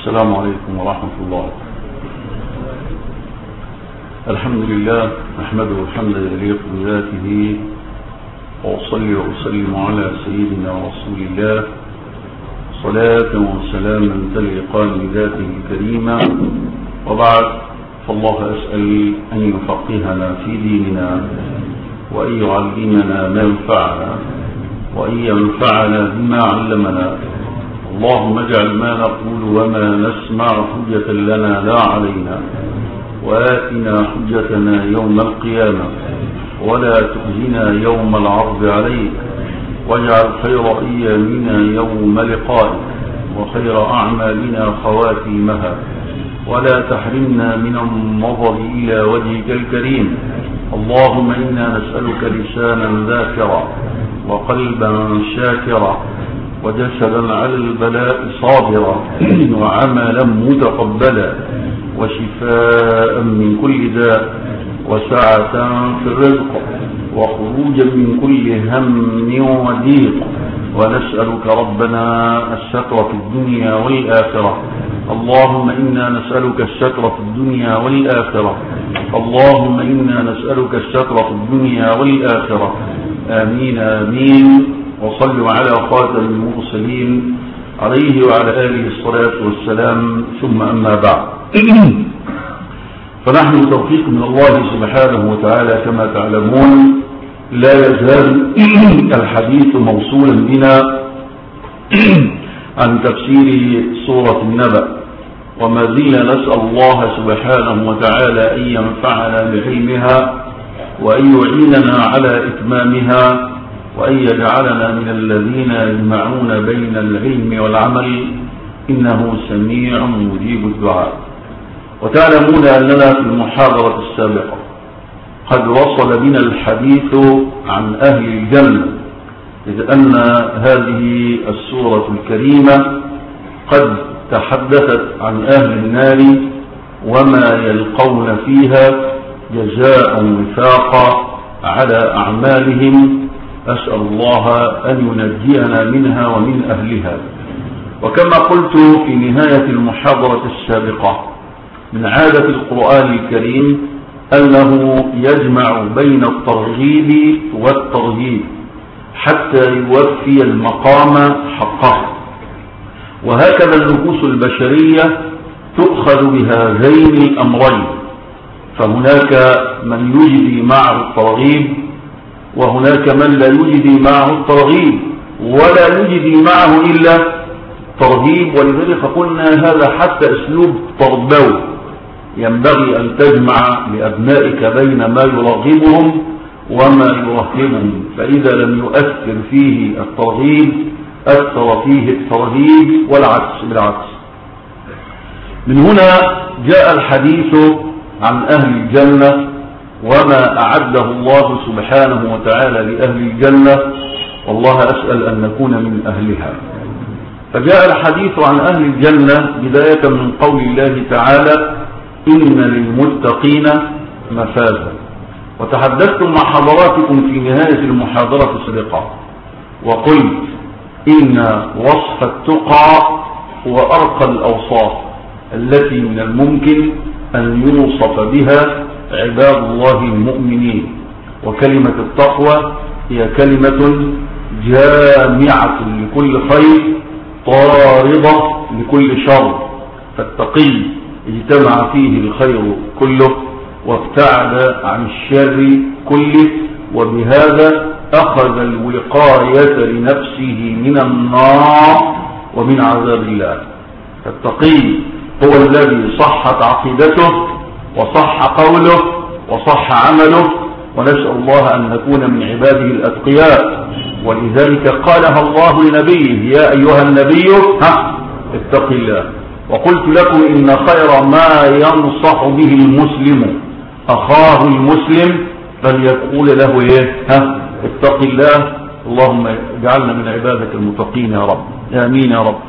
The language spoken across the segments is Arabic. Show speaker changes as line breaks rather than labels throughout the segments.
السلام عليكم ورحمة الله. الحمد لله نحمده حمدا يليق بذاته، وأصلي وأسلم على سيدنا رسول الله صلاة وسلاما تليقان بذاته الكريمة، وبعد، فالله أسأل أن يفقهنا في ديننا، وأن يعلمنا ما ينفعنا، وأن ينفعنا بما علمنا. اللهم اجعل ما نقول وما نسمع حجة لنا لا علينا، وآتنا حجتنا يوم القيامة، ولا تخزنا يوم العرض عليك، واجعل خير أيامنا يوم لقائك، وخير أعمالنا خواتيمها، ولا تحرمنا من النظر إلى وجهك الكريم. اللهم إنا نسألك لسانا ذاكرا، وقلبا شاكرا، وجسدا على البلاء صابرا، وعملا متقبلا، وشفاء من كل داء، وسعة في الرزق، وخروجا من كل هم وضيق. ونسألك ربنا الستر في الدنيا والآخرة. اللهم إنا نسألك الستر في الدنيا والآخرة. اللهم إنا نسألك الستر في الدنيا والآخرة. آمين آمين. وصلوا على خاتم المرسلين عليه وعلى آله الصلاة والسلام، ثم أما بعد. فنحن بتوفيق من الله سبحانه وتعالى كما تعلمون لا يزال الحديث موصولا بنا عن تفسير سورة النبأ، وما زلنا نسأل الله سبحانه وتعالى أن ينفعنا بعلمها، وأن يعيننا على إتمامها، وأن يجعلنا من الذين يجمعون بين العلم والعمل، إنه سميع مجيب الدعاء. وتعلمون أننا في المحاضرة السابقة قد وصل بنا الحديث عن أهل الجنة، إذ أن هذه السورة الكريمة قد تحدثت عن أهل النار وما يلقون فيها جزاء وفاقا على أعمالهم. أسأل الله أن ينجينا منها ومن أهلها. وكما قلت في نهاية المحاضرة السابقة، من عادة القرآن الكريم أنه يجمع بين الترغيب والترهيب حتى يوفي المقام حقه، وهكذا النفوس البشرية تؤخذ بهذين الأمرين، فهناك من يجدي معه الترغيب، وهناك من لا يجدي معه الترغيب، ولا يجدي معه إلا ترهيب. ولذلك قلنا هذا حتى أسلوب تربوي، ينبغي أن تجمع لأبنائك بين ما يرغبهم وما يرهبهم، فإذا لم يؤثر فيه الترغيب أثر فيه الترهيب، والعكس بالعكس. من هنا جاء الحديث عن أهل الجنة وما أعده الله سبحانه وتعالى لأهل الجنة، والله أسأل أن نكون من أهلها. فجاء الحديث عن أهل الجنة بداية من قول الله تعالى: إن للمتقين مفازا. وتحدثت مع حضراتكم في نهاية المحاضرة السابقة وقلت إن وصف التقى هو أرقى الأوصاف التي من الممكن أن يوصف بها عباد الله المؤمنين، وكلمة التقوى هي كلمة جامعة لكل خير طاردة لكل شر، فالتقي اجتمع فيه الخير كله وابتعد عن الشر كله، وبهذا أخذ الوقاية لنفسه من النار ومن عذاب الله. فالتقي هو الذي صحت عقيدته وصح قوله وصح عمله، ونسأل الله أن نكون من عباده الأتقياء. ولذلك قالها الله لنبيه: يا أيها النبي اتق الله. وقلت لكم إن خير ما ينصح به المسلم أخاه المسلم فليقول له اتق الله. اللهم اجعلنا من عبادك المتقين يا رب، آمين يا رب.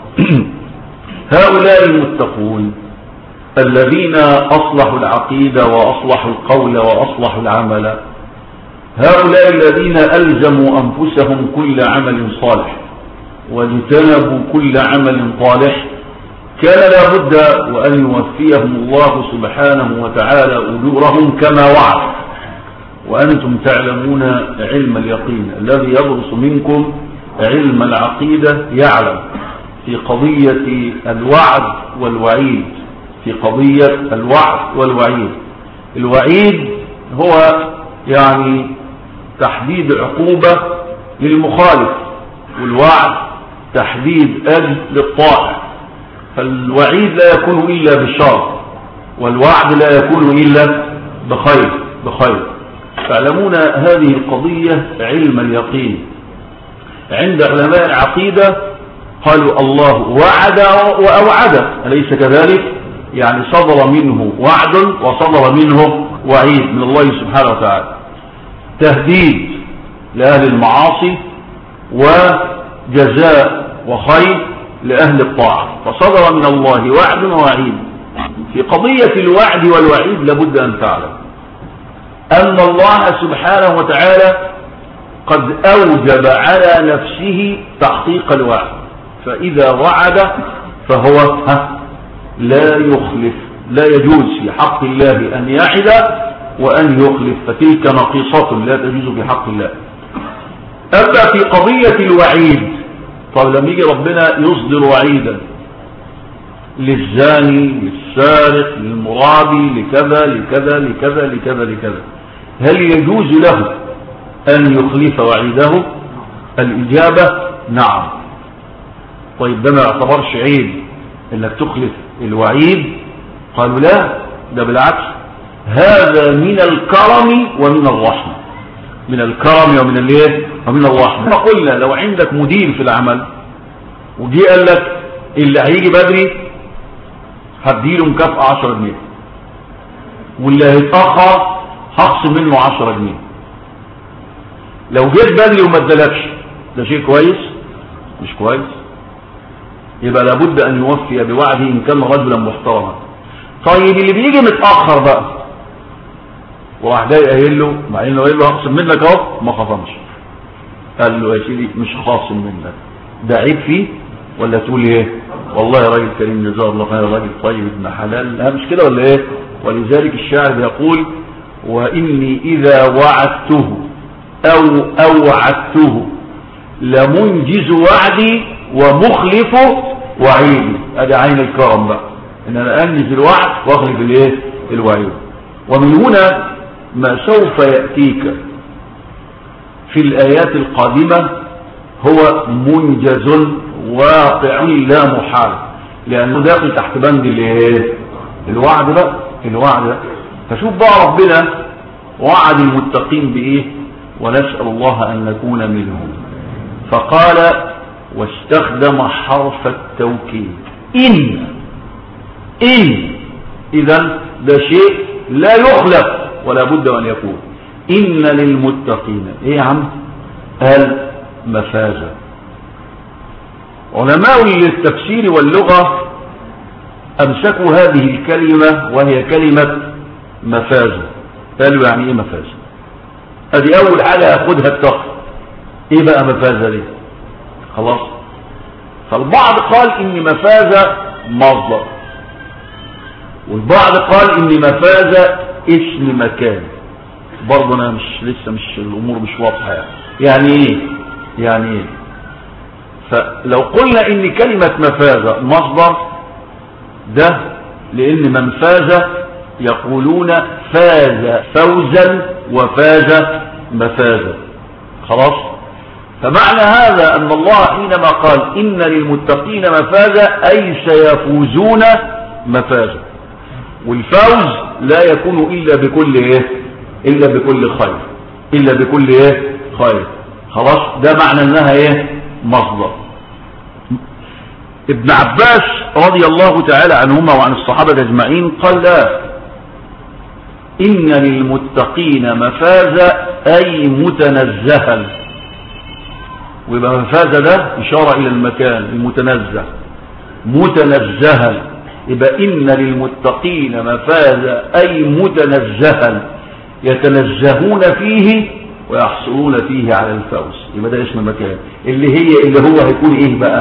هؤلاء المتقون الذين أصلحوا العقيدة وأصلحوا القول وأصلحوا العمل، هؤلاء الذين ألزموا أنفسهم كل عمل صالح واجتنبوا كل عمل طالح، كان لابد وأن يوفيهم الله سبحانه وتعالى أجورهم كما وعد. وأنتم تعلمون علم اليقين، الذي يدرس منكم علم العقيدة يعلم في قضية الوعد والوعيد، في قضية الوعد والوعيد. الوعيد هو يعني تحديد عقوبة للمخالف، والوعد تحديد أجل للطائع. فالوعيد لا يكون إلا بالشر، والوعد لا يكون إلا بخير. تعلمون هذه القضية علم اليقين. عند علماء العقيدة قالوا الله وعد وأوعد، أليس كذلك؟ يعني صدر منه وعد وصدر منه وعيد من الله سبحانه وتعالى، تهديد لأهل المعاصي وجزاء وخير لأهل الطاعة. فصدر من الله وعد ووعيد. في قضية الوعد والوعيد لابد أن تعلم أن الله سبحانه وتعالى قد أوجب على نفسه تحقيق الوعد، فإذا وعد فهو لا يخلف. لا يجوز في حق الله أن يعد وأن يخلف، فتلك نقيصة لا تجوز في حق الله. أما في قضية الوعيد، طب لما يجي ربنا يصدر وعيدا للزاني للسارق للمرابي لكذا لكذا لكذا لكذا لكذا، هل يجوز له أن يخلف وعيده؟ الإجابة نعم. طيب ده ما يعتبرش عيب انك تخلف الوعيد؟ قالوا لا، ده بالعكس، هذا من الكرم ومن الرحمة. من الكرم ومن الايه ومن الرحمة. ما قلنا لو عندك مدير في العمل وجي قال لك اللي هيجي بدري هديله مكافأة 10 جنيه، واللي هيتأخر هخصم منه 10 جنيه، لو جيت بدري وما ادالكش ده شيء كويس؟ مش كويس. يبقى لابد ان يوفي بوعده ان كان رجلا محترما. طيب اللي بيجي متاخر بقى وراح جاي قايل له، مع انه قايل له هخصم منك اهو، ما خصمش، قال له يا سيدي مش خاصم منك، ده عيب فيه ولا تقول ايه؟ والله يا راجل كريم جزاه الله خير، راجل طيب ابن حلال، مش كده ولا ايه؟ ولذلك الشاعر يقول واني اذا وعدته او اوعدته لمنجز وعدي ومخلف وعيدي. ادي عين الكرم بقى، ان انا انجز الوعد واخلف الايه؟ الوعيد. ومن هنا ما سوف ياتيك في الايات القادمه هو منجز واقع لا محال، لانه داخل تحت بند الايه؟ الوعد بقى، الوعد. فشوف بقى ربنا وعد المتقين بايه، ونسال الله ان نكون منهم. فقال واستخدم حرف التوكيد إن إذن ده شيء لا يخلف ولا بد أن يكون. إن للمتقين إيه يا عم؟ قال مفازة. علماء التفسير واللغة أمسكوا هذه الكلمة وهي كلمة مفازة. قالوا يعني إيه مفازة؟ هذه أول حاجة أخذها التقي. إيه بقى مفازة دي؟ خلاص. فالبعض قال ان مفازة مصدر، والبعض قال ان مفازة اسم مكان. برضه انا لسه مش الامور مش واضحة يعني ايه؟ يعني ايه؟ فلو قلنا ان كلمة مفازة مصدر، ده لان من فاز يقولون فاز فوزا وفاز مفازة. خلاص. فمعنى هذا أن الله حينما قال إن للمتقين مفازة أي سيفوزون مفازة، والفوز لا يكون إلا بكل إيه؟ إلا بكل خير، إلا بكل إيه؟ خير. خلاص. ده معنى أنها إيه؟ مصدر. ابن عباس رضي الله تعالى عنهما وعن الصحابة أجمعين قال لا، إن للمتقين مفازة أي متنزها. ويبقى مفازة ده إشارة إلى المكان المتنزه، متنزها. يبقى إن للمتقين مفازة أي متنزها يتنزهون فيه ويحصلون فيه على الفوز. يبقى ده اسم المكان اللي هو هيكون إيه بقى؟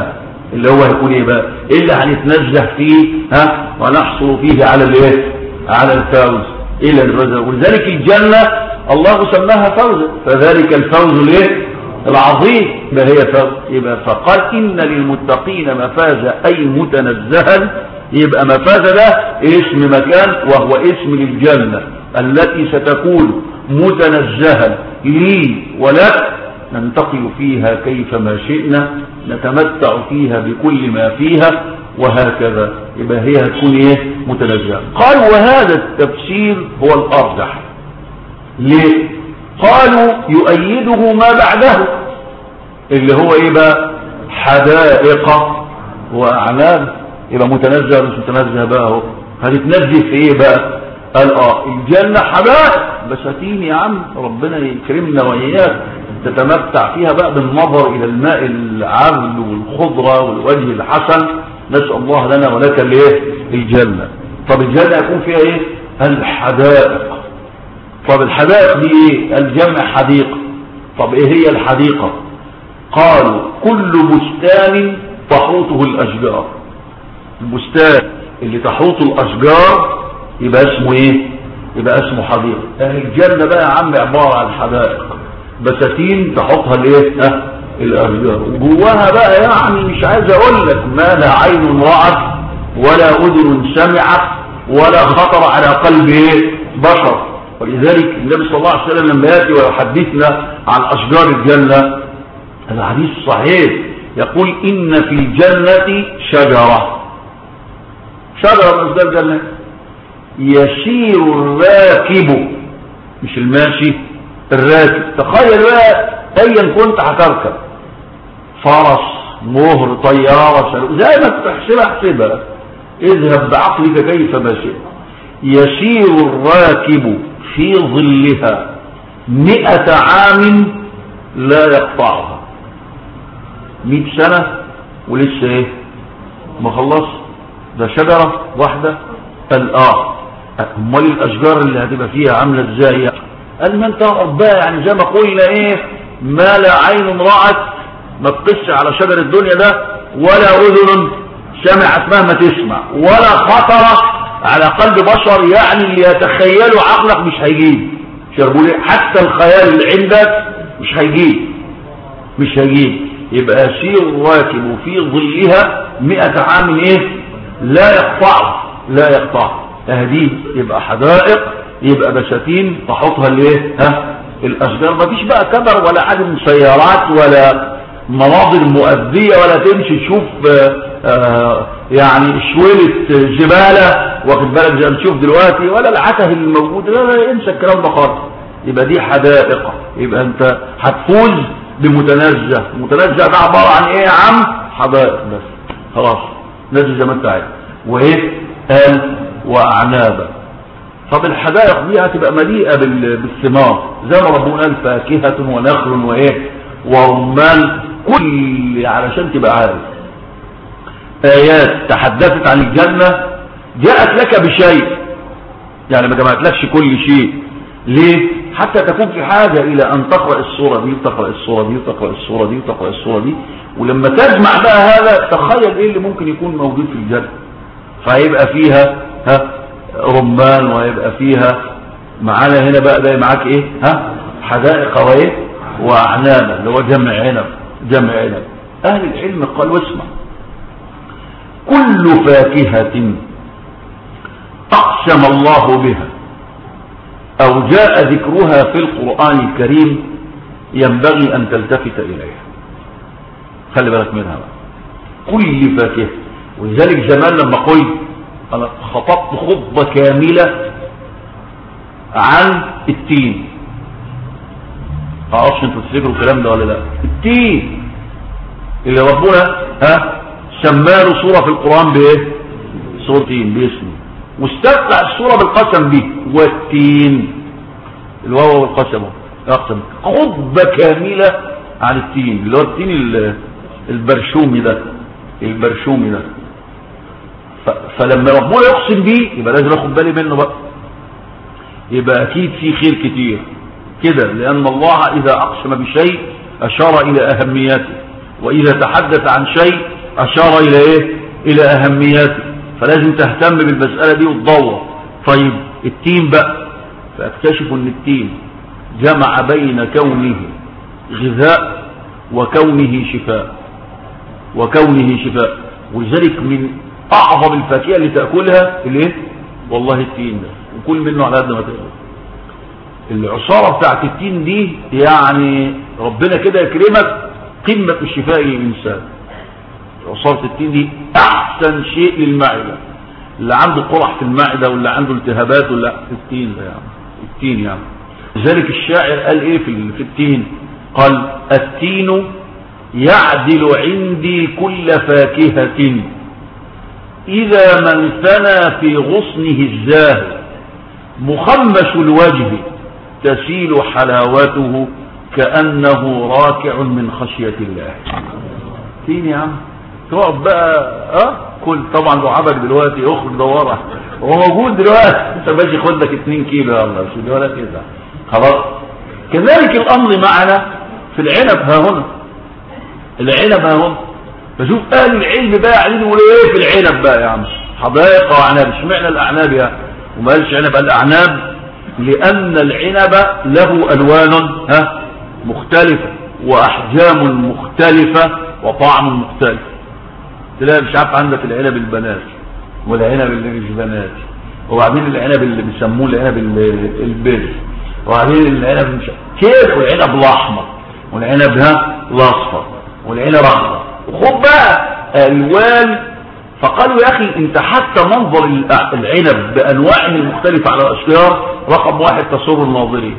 اللي هو هيكون ايه بقى؟ ايه اللي هنتنزه فيه ونحصل فيه على الايه؟ على الفوز. الى الفوز. ولذلك الجنة الله سماها فوزا، فذلك الفوز الايه؟ العظيم. ما هي فوز؟ يبقى فقال ان للمتقين مفازا اي متنزها. يبقى مفازا ده اسم مكان، وهو اسم للجنة التي ستكون متنزها لي ولك، ننتقل فيها كيفما شئنا، نتمتع فيها بكل ما فيها، وهكذا. يبقى هي هتكون ايه؟ متنزهة. قال وهذا التفسير هو الارجح. ليه؟ قالوا يؤيده ما بعده اللي هو ايه بقى؟ حدائق واعناب. يبقى متنزه مش متنزه بقى اهو. هتتنزه في ايه بقى؟ قال الجنة حدائق بساتين يا عم، ربنا يكرمنا واياك، تتمتع فيها بقى بالنظر الى الماء العذب والخضرة والوجه الحسن. نسأل الله لنا ولك الايه؟ الجنة. طب الجنة يكون فيها ايه؟ الحدائق. طب الحدائق دي ايه؟ الجمع حديقة. طب ايه هي الحديقة؟ قالوا كل بستان تحوطه الاشجار. البستان اللي تحوط الاشجار يبقى اسمه ايه؟ يبقى اسمه حديقة. الجنة بقى يا عم عبارة عن حدائق بساتين تحطها الايه؟ الاشجار، وجواها بقى يعني مش عايز اقول لك ما لا عين رأت ولا اذن سمعت ولا خطر على قلب بشر. ولذلك النبي صلى الله عليه وسلم لما ياتي ويحدثنا عن اشجار الجنة، الحديث صحيح يقول ان في الجنة شجرة من اشجار الجنة يسير الراكب، مش الماشي، الراكب. تخيل بقى ايا كنت هتركب فرس، مهر، طيارة، زي ما تحسبها احسبها، اذهب بعقلك كيف ما شئت. يسير الراكب في ظلها 100 عام لا يقطعها. 100 سنة ولسه ايه؟ ما خلص. ده شجرة واحدة. امال الاشجار اللي هتبقى فيها عاملة ازاي؟ قال ما انت ربها يعني زي ما قلنا ايه؟ ما لا عين رأت، ما تقص على شجر الدنيا ده، ولا اذن سمعت مهما تسمع، ولا خطر على قلب بشر، يعني اللي يتخيله عقلك مش هيجيب. حتى الخيال اللي عندك مش هيجيب. يبقى يسير الراكب في ظلها 100 عام ايه؟ لا يقطع. تهديد. يبقى حدائق، يبقى بساتين تحطها الايه؟ الاشجار. مفيش بقى كبر ولا عدم سيارات ولا مناظر مؤذية، ولا تمشي تشوف يعني شويلة زبالة واخد بالك زي ما تشوف دلوقتي، ولا العته اللي موجود. لا انسى الكلام ده خالص. يبقى دي حدائق. يبقى انت هتفوز بمتنزه. المتنزه ده عبارة عن ايه يا عم؟ حدائق بس خلاص، نزل زي ما انت عايز. وايه؟ قال واعنابا. طب الحدائق دي هتبقى مليئة بالثمار زي ما ربنا قال فاكهة ونخل وايه؟ ورمان. كل علشان تبقى عارف آيات تحدثت عن الجنة جاءت لك بشيء، يعني ما جمعتلكش كل شيء. ليه؟ حتى تكون في حاجة إلى أن تقرأ الصورة دي وتقرأ الصورة دي وتقرأ الصورة دي وتقرأ الصورة دي، ولما تجمع بقى هذا تخيل إيه اللي ممكن يكون موجود في الجنة. فهيبقى فيها رمان، وهيبقى فيها معانا هنا بقى ده معاك إيه؟ حدائق وايه؟ وأعنابا، اللي هو جمع عنب. أهل العلم قال واسمع، كل فاكهة أقسم الله بها أو جاء ذكرها في القرآن الكريم ينبغي أن تلتفت إليها. خلي بالك منها بقى. كل فاكهة. ولذلك زمان لما قلت أنا خطبت خطبة كاملة عن التين، معرفش انتوا تفتكروا الكلام ده ولا لا. التين اللي ربنا سماه سورة في القرآن بايه؟ سورة تين باسمه، واستفتح السورة بالقسم به. والتين الواو والقسم اقسم. خطبة كاملة عن التين اللي هو التين البرشومي ده. فلما ربنا يقسم به يبقى لازم اخد بالي منه بقى، يبقى اكيد في خير كتير كده، لأن الله إذا أقسم بشيء أشار إلى أهميته، وإذا تحدث عن شيء أشار إلى إيه؟ إلى أهميته، فلازم تهتم بالمسألة دي وتدور. طيب التين بقى، فاكتشف أن التين جمع بين كونه غذاء وكونه شفاء، ولذلك من أعظم الفاكهة اللي تأكلها الايه؟ والله التين ده، وكل منه على قد ما تقدر. العصارة بتاعت التين دي يعني ربنا كده يكرمك قمة الشفاء للإنسان. عصارة التين دي أحسن شيء للمعدة، اللي عنده قرح في المعدة واللي عنده التهابات ولا التين ده يعني، التين يعني. لذلك الشاعر قال ايه في التين؟ قال التين يعدل عندي كل فاكهة إذا من ثنى في غصنه الزاهر، مخمش الوجه تسيل حلاوته كأنه راكع من خشية الله. تين يا عم، تقعد بقى كل طبعا لو عبك دلوقتي يخرج دوره، هو موجود دلوقتي، انت باجي خد لك 2 كيلو يلا شو ولا كده خلاص. كذلك الامر معنا في العنب ها هنا، العنب ها هنا. فشوف اهل العلم بقى قاعدين يقولوا ايه في العنب بقى يا عم؟ حدائق واعناب. اشمعنى الاعناب يعني؟ وما قالش عنب، قال اعناب، لان العنب له الوان مختلفه واحجام مختلفه وطعم مختلف. تلاقي مش عارف عندك العنب البنات والعنب اللي مش بنات، وبعدين العنب اللي بيسموه العنب البر، وبعدين العنب مش كيف، والعنب الاحمر والعنب الاصفر والعنب الاخضر، وخد بقى الوان. فقالوا يا اخي انت حتى منظر العنب بانواعه المختلفه على الاشجار رقم 1 تسر الناظرين.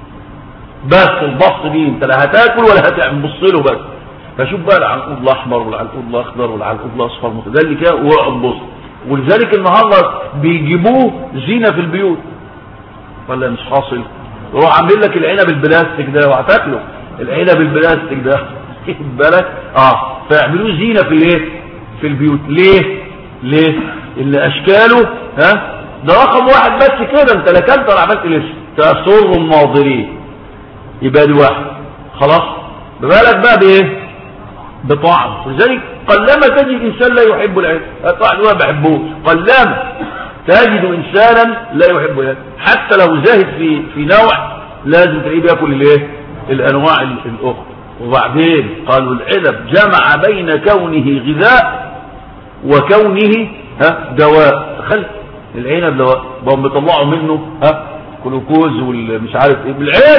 بس البص دي انت لا هتاكل ولا هتبص له بس. فشوف بقى العنقود الاحمر والعنقود الاخضر والعنقود الاصفر متدلي كده واقعد بص. ولذلك النهارده بيجيبوه زينه في البيوت ولا مش حاصل؟ يروح عامل لك العنب البلاستيك ده وهتاكله، العنب البلاستيك ده خد بالك فيعملوه زينه في الايه؟ في البيوت. ليه؟ اللي اشكاله ده رقم 1 بس كده، انت لا كلت ولا عملت لسه، تسر الناظرين. يبقى دي 1 خلاص. ببالك بقى بايه؟ بطعم. ولذلك قلما تجد انسان لا يحب العنب، طبعا ما بحبوش، قلما تجد انسانا لا يحب العنب، حتى لو زاهد في نوع لازم تلاقيه بياكل الايه؟ الانواع الاخرى. وبعدين قالوا العنب جمع بين كونه غذاء وكونه دواء. تخيل العنب دواء، بقوا بيطلعوا منه جلوكوز والمش عارف ايه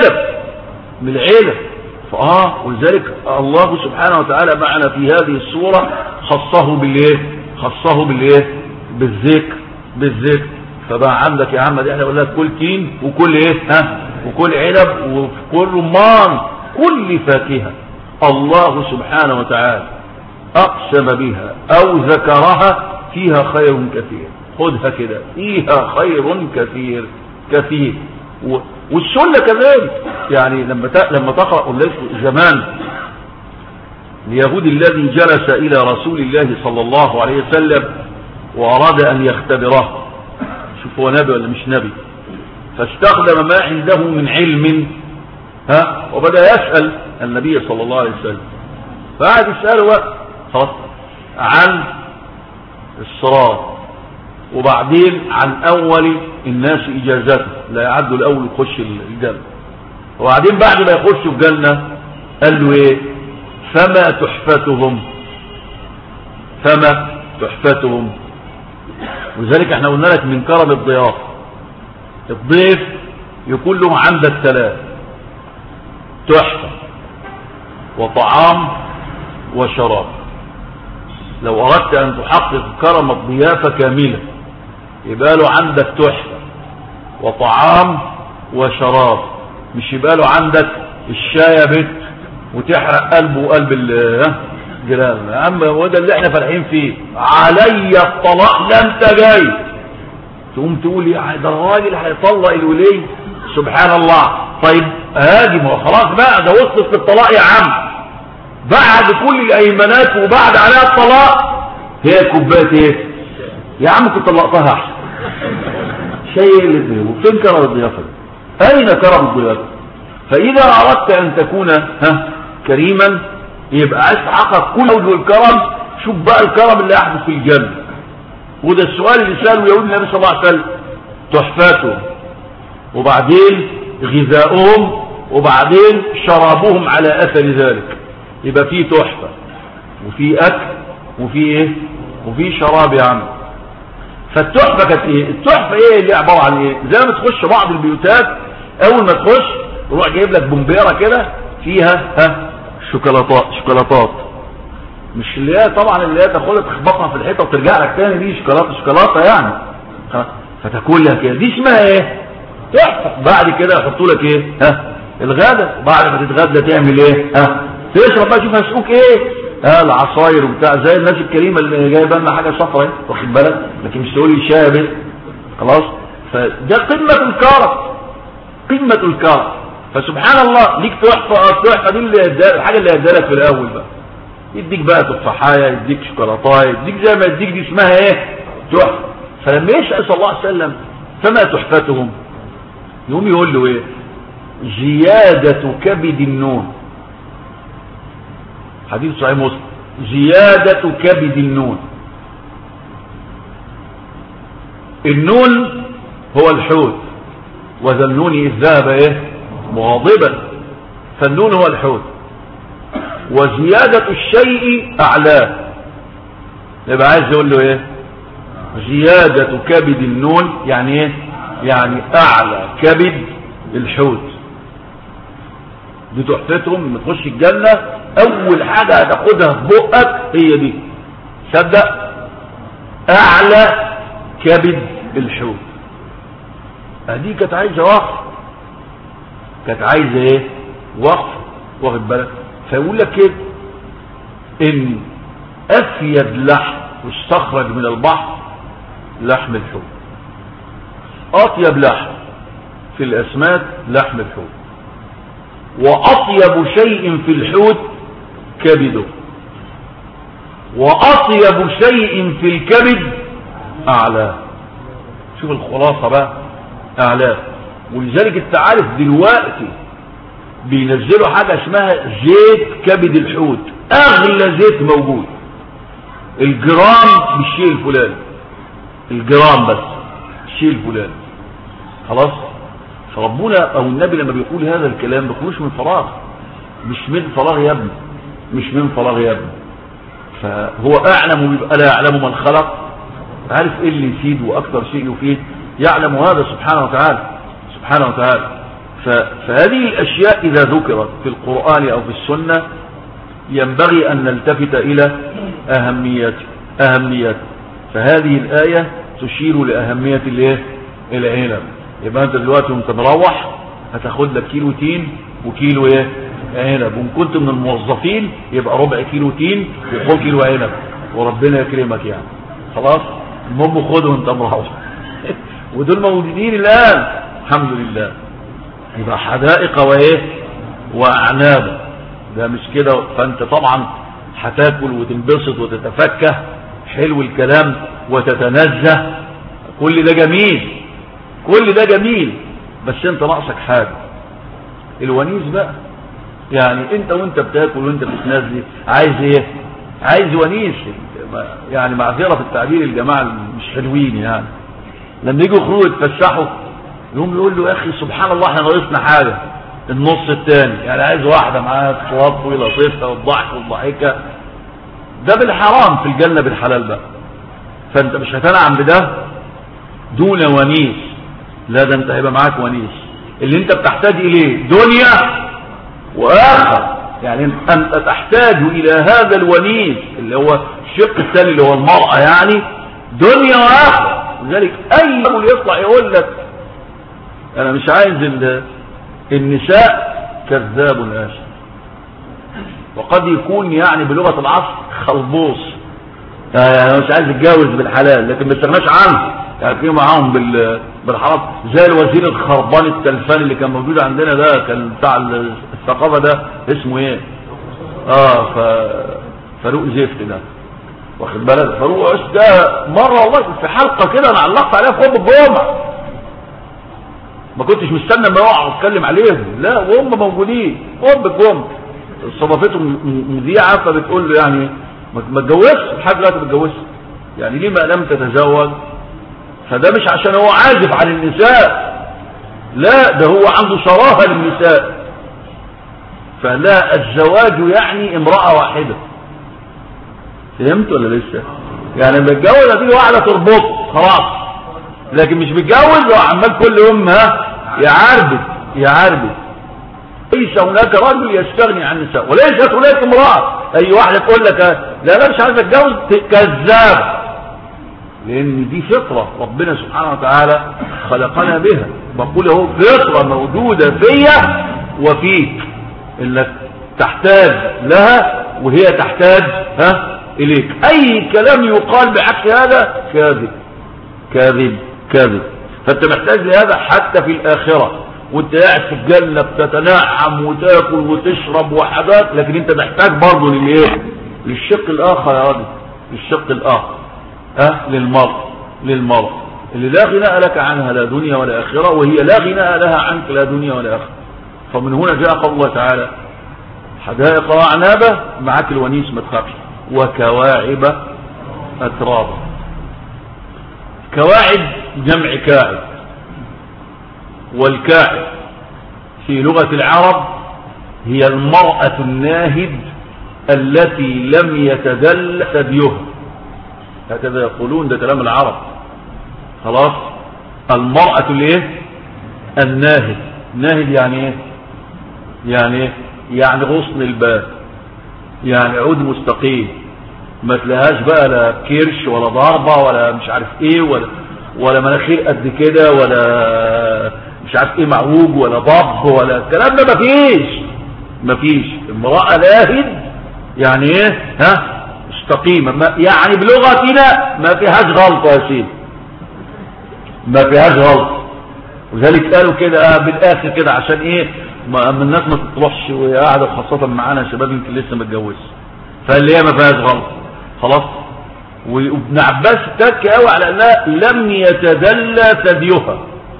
من العنب. ولذلك الله سبحانه وتعالى معنا في هذه السورة خصه بالايه؟ بالذكر. فبقى عندك يا عم دي احنا قلنا كل تين وكل ايه وكل عنب وكل رمان، كل فاكهة الله سبحانه وتعالى اقسم بها او ذكرها فيها خير كثير. خدها كده، فيها خير كثير. والسنة كذلك يعني لما تقرأ زمان اليهودي الذي جلس إلى رسول الله صلى الله عليه وسلم وأراد أن يختبره، شوف هو نبي ولا مش نبي، فاستخدم ما عنده من علم وبدأ يسأل النبي صلى الله عليه وسلم. فقعد يسأله خلاص عن الصراط، وبعدين عن أول الناس إجازته، لا يعد الأول يخش الجنة، وبعدين بعد ما يخشوا الجنة قال له إيه؟ فما تحفتهم. وذلك احنا قلنا لك من كرم الضيافة، الضيف يكون له عندك 3: تحفة وطعام وشراب. لو أردت أن تحقق كرم الضيافة كاملة يبقى له عندك تحفة وطعام وشراب، مش يبقى له عندك الشاي بيت وتحرق قلبه وقلب الجيران. يا عم هو ده اللي احنا فالحين فيه، علي الطلاق لا انت جاي تقوم تقول يا ده الراجل هيطلق الولي، سبحان الله. طيب هاجم خلاص بقى، ده وصلت للطلاق يا عم، بعد كل الايمانات وبعد عليها الطلاق هي كوبايه ايه يا عم؟ كنت طلقتها احسن. شيء اللي وفين كرم الضيافه؟ اين كرم الضيافه؟ فاذا اردت ان تكون كريما يبقى عايز تحقق كل وجه الكرم، شوف بقى الكرم اللي يحدث في الجنة. وده السؤال اللي سأله يهود النبي صلى الله عليه وسلم. تحفاتهم، وبعدين غذاؤهم، وبعدين شرابهم على أثر ذلك. يبقى فيه تحفة وفيه أكل وفيه إيه؟ وفيه شراب يا عم. فالتحفة كانت إيه؟ التحفة إيه اللي عبارة عن إيه؟ زي ما تخش بعض البيوتات أول ما تخش يروح جايب لك بومبيرة كده فيها شوكولاتات، مش اللي هي طبعا اللي هي تاخدها تخبطها في الحيطة وترجع لك تاني، دي شوكولاتة يعني فتاكلها كده، دي اسمها ايه؟ تحفة. بعد كده يحطوا لك ايه؟ الغدا. بعد ما تتغدى تعمل ايه؟ تشرب بقى، شوف هيسقوك ايه؟ العصاير وبتاع، زي الناس الكريمه اللي جايبه لنا حاجه صفرا واخد بالك، لكن مش تقول لي شاي بس خلاص. فده قمه الكرم، قمه الكرم. فسبحان الله ليك تحفه. التحفه دي اللي الحاجه اللي هيديها لك في الاول بقى، يديك بقى تفاحايه، يديك شوكولاتايه، يديك زي ما يديك، دي اسمها ايه؟ تحفه. فلما يسال صلى الله عليه وسلم فما تحفتهم، يقوم يقول له ايه؟ زياده كبد النون. حديث صحيح مسلم، زيادة كبد النون. النون هو الحوت، وذا النون إذ ذهب ايه؟ مغاضبا. فالنون هو الحوت، وزيادة الشيء أعلاه. يبقى عايز يقول له ايه؟ زيادة كبد النون يعني ايه؟ يعني أعلى كبد الحوت. دي تحفتهم لما تخش الجنة، اول حاجة هتاخدها في بقك هي دي. صدق؟ اعلى كبد الحوت. دي كانت عايزة وقف، كانت عايزة ايه؟ وقف، واخد بالك. فيقول لك كده ان افيد لحم يستخرج من البحر لحم الحوت. اطيب لحم في الاسماك لحم الحوت، واطيب شيء في الحوت كبده، واطيب شيء في الكبد اعلاه. شوف الخلاصة بقى، اعلاه. ولذلك انت عارف دلوقتي بينزلوا حاجة اسمها زيت كبد الحوت، اغلى زيت موجود. الجرام بالشيء الفلاني، الجرام بس الشيء الفلاني خلاص. فربنا او النبي لما بيقول هذا الكلام ما بيقولوش من فراغ، مش من فراغ يا ابني، مش من فراغ يا ابني. فهو اعلم ويبقى لا يعلم من خلق، عارف ايه اللي يفيد واكثر شيء يفيد، يعلم هذا سبحانه وتعالى، سبحانه وتعالى. فهذه الاشياء اذا ذكرت في القرآن او في السنة ينبغي ان نلتفت الى اهميته. فهذه الآية تشير لاهمية الايه؟ العنب. يبقى انت دلوقتي وانت مروح هتاخد لك كيلو تين وكيلو ايه؟ عنب. وان كنت من الموظفين يبقى ربع كيلو تين وخد كيلو عنب، وربنا يكرمك يعني. خلاص المهم خده وانت مروح. ودول موجودين الان الحمد لله. يبقى حدائق وايه؟ واعناب. ده مش كده. فانت طبعا هتاكل وتنبسط وتتفكه، حلو الكلام، وتتنزه. كل ده جميل، كل ده جميل، بس انت ناقصك حاجة، الونيس بقى. يعني انت وانت بتاكل وانت بتتنزه عايز ايه؟ عايز ونيس. يعني معذرة في التعبير الجماعة مش حلوين يعني، لما يجوا يخرجوا يتفسحوا يقوم يقول له يا اخي سبحان الله احنا ناقصنا حاجة، النص الثاني. يعني عايز واحدة معاها صواب طويلة لطيفة والضحك والضحكة. ده بالحرام، في الجنة بالحلال بقى. فانت مش هتنعم بده دون ونيس، لا ده انت هيبقى معاك ونيس. اللي انت بتحتاج اليه دنيا واخر. يعني انت تحتاج الى هذا الونيس اللي هو الشق الثاني اللي هو المرأة، يعني دنيا واخر. لذلك اي رجل يطلع يقول لك انا مش عايز النساء، كذاب اشر. وقد يكون يعني بلغة العصر خلبوص، يعني مش عايز يتجاوز بالحلال لكن ما استغناش عنه، يعني في معاهم بالحرام. زي الوزير الخربان التلفان اللي كان موجود عندنا ده، كان بتاع الثقافة ده اسمه ايه؟ فاروق زفت ده، واخد بالك. فاروق ده مرة والله في حلقة كده انا علقت عليها في خطبة الجمعة، ما كنتش مستنى ما اقعد اتكلم عليهم، لا وهم موجودين خطبة الجمعة. استضافتهم مذيعة فبتقول له يعني ما اتجوزش لحد دلوقتي، ما اتجوزش. يعني ليه ما لم تتزوج؟ فده مش عشان هو عازف عن النساء، لا، ده هو عنده صراحة للنساء. فلا، الزواج يعني امرأة واحدة. فهمت ولا لسه؟ يعني لما اتجوز هتيجي واحدة تربط خلاص، لكن مش متجوز وعمال كل يوم يعربد. ليس هناك رجل يستغني عن النساء، وليست هناك امرأة. اي واحدة تقول لك لا مش عايز اتجوز، كذاب، لان دي فطرة ربنا سبحانه وتعالى خلقنا بها. بقول اهو فطرة موجودة فيا وفيك، انك تحتاج لها وهي تحتاج اليك. اي كلام يقال بعكس هذا كاذب كاذب كاذب. فانت محتاج لهذا حتى في الاخرة، وانت قاعد في الجنة بتتنعم وتاكل وتشرب وحاجات، لكن انت محتاج برضه للشق الاخر يا راجل، للشق الاخر للمرء اللي لا غناء لك عنها لا دنيا ولا اخرة، وهي لا غناء لها عنك لا دنيا ولا اخرة. فمن هنا جاء قول الله تعالى حدائق وأعنابة، معاك الونيس ما تخافش، وكواعب أترابا. كواعب جمع كاعب، والكاعب في لغة العرب هي المرأة الناهد التي لم يتدل ثديها، هكذا يقولون، ده كلام العرب. خلاص، المرأة الايه الناهد. ناهد يعني ايه؟ يعني غصن الباب، يعني عود مستقيم، ما تلاقيهاش بقى لا كرش ولا ضربة ولا مش عارف ايه ولا مناخير قد كده ولا مش عارف ايه معوج ولا ضب ولا الكلام ده، مفيش. امرأة لاهد يعني ايه؟ مستقيمة، يعني بلغتنا ما فيهاش غلطة يا سيدي، ما فيهاش غلطة. وذلك قالوا كده بالاخر كده عشان ايه؟ ما الناس ما تطرحش وهي قاعده، خاصه معانا شباب يمكن لسه ما اتجوزش، فاللي هي ما فيهاش غلط خلاص. وابن عباس اتك قوي على انها لم يتدلى ثديها.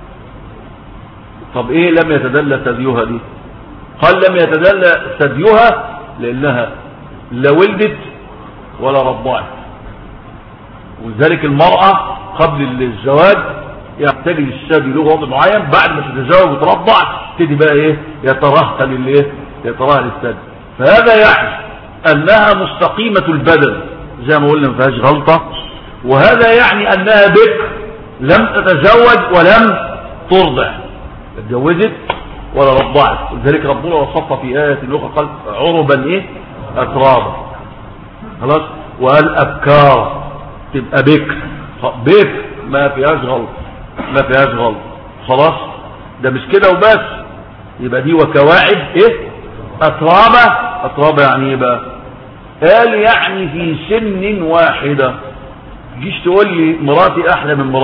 طب ايه لم يتدلى ثديها دي؟ قال لم يتدلى ثديها لانها لا ولدت ولا رضعت. ولذلك المراه قبل الزواج يحتاج للثدي له وضع معين، بعد ما تتزوج وترضع تبتدي بقى ايه؟ يترهل للثدي. فهذا يعني انها مستقيمة البدن زي ما قلنا ما فيهاش غلطة، وهذا يعني انها بكر لم تتزوج ولم ترضع، اتجوزت ولا رضعت. لذلك ربنا وصفها في آية اخرى قال عربا اترابا. خلاص، وقال ابكار، تبقى بكر ما فيهاش غلط. خلاص، ده مش كده وبس، يبقى دي وكواعب اترابا يعني ايه بقى؟ قال يعني في سن واحدة. جيش تقول لي مراتي احلى من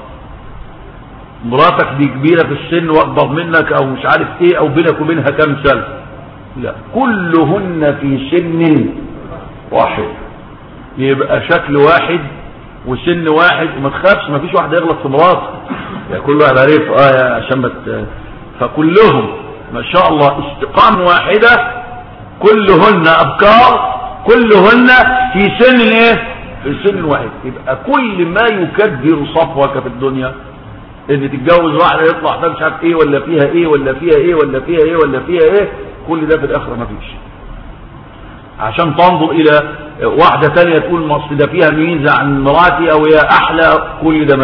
مراتك دي كبيرة في السن واكبر منك او مش عارف ايه، او بينك وبينها كام سنة، لا، كلهن في سن واحد، يبقى شكل واحد وسن واحد. وما تخافش، ما فيش واحد يغلط في مراته، يعني كل واحد عارف عشان فكلهم ما شاء الله استقامة واحدة، كلهن أبكار، كلهن في سن ايه؟ في سن واحد. يبقى كل ما يكدر صفوك في الدنيا ان تتجوز واحدة يطلع ده مش عارف ايه ولا فيها ايه ولا فيها ايه ولا فيها ايه ولا فيها ايه، كل ده في الاخرة ما فيش. عشان تنظر الى واحدة تانية تقول مصر ده فيها ميزة عن مراتي او هي احلى، كل ده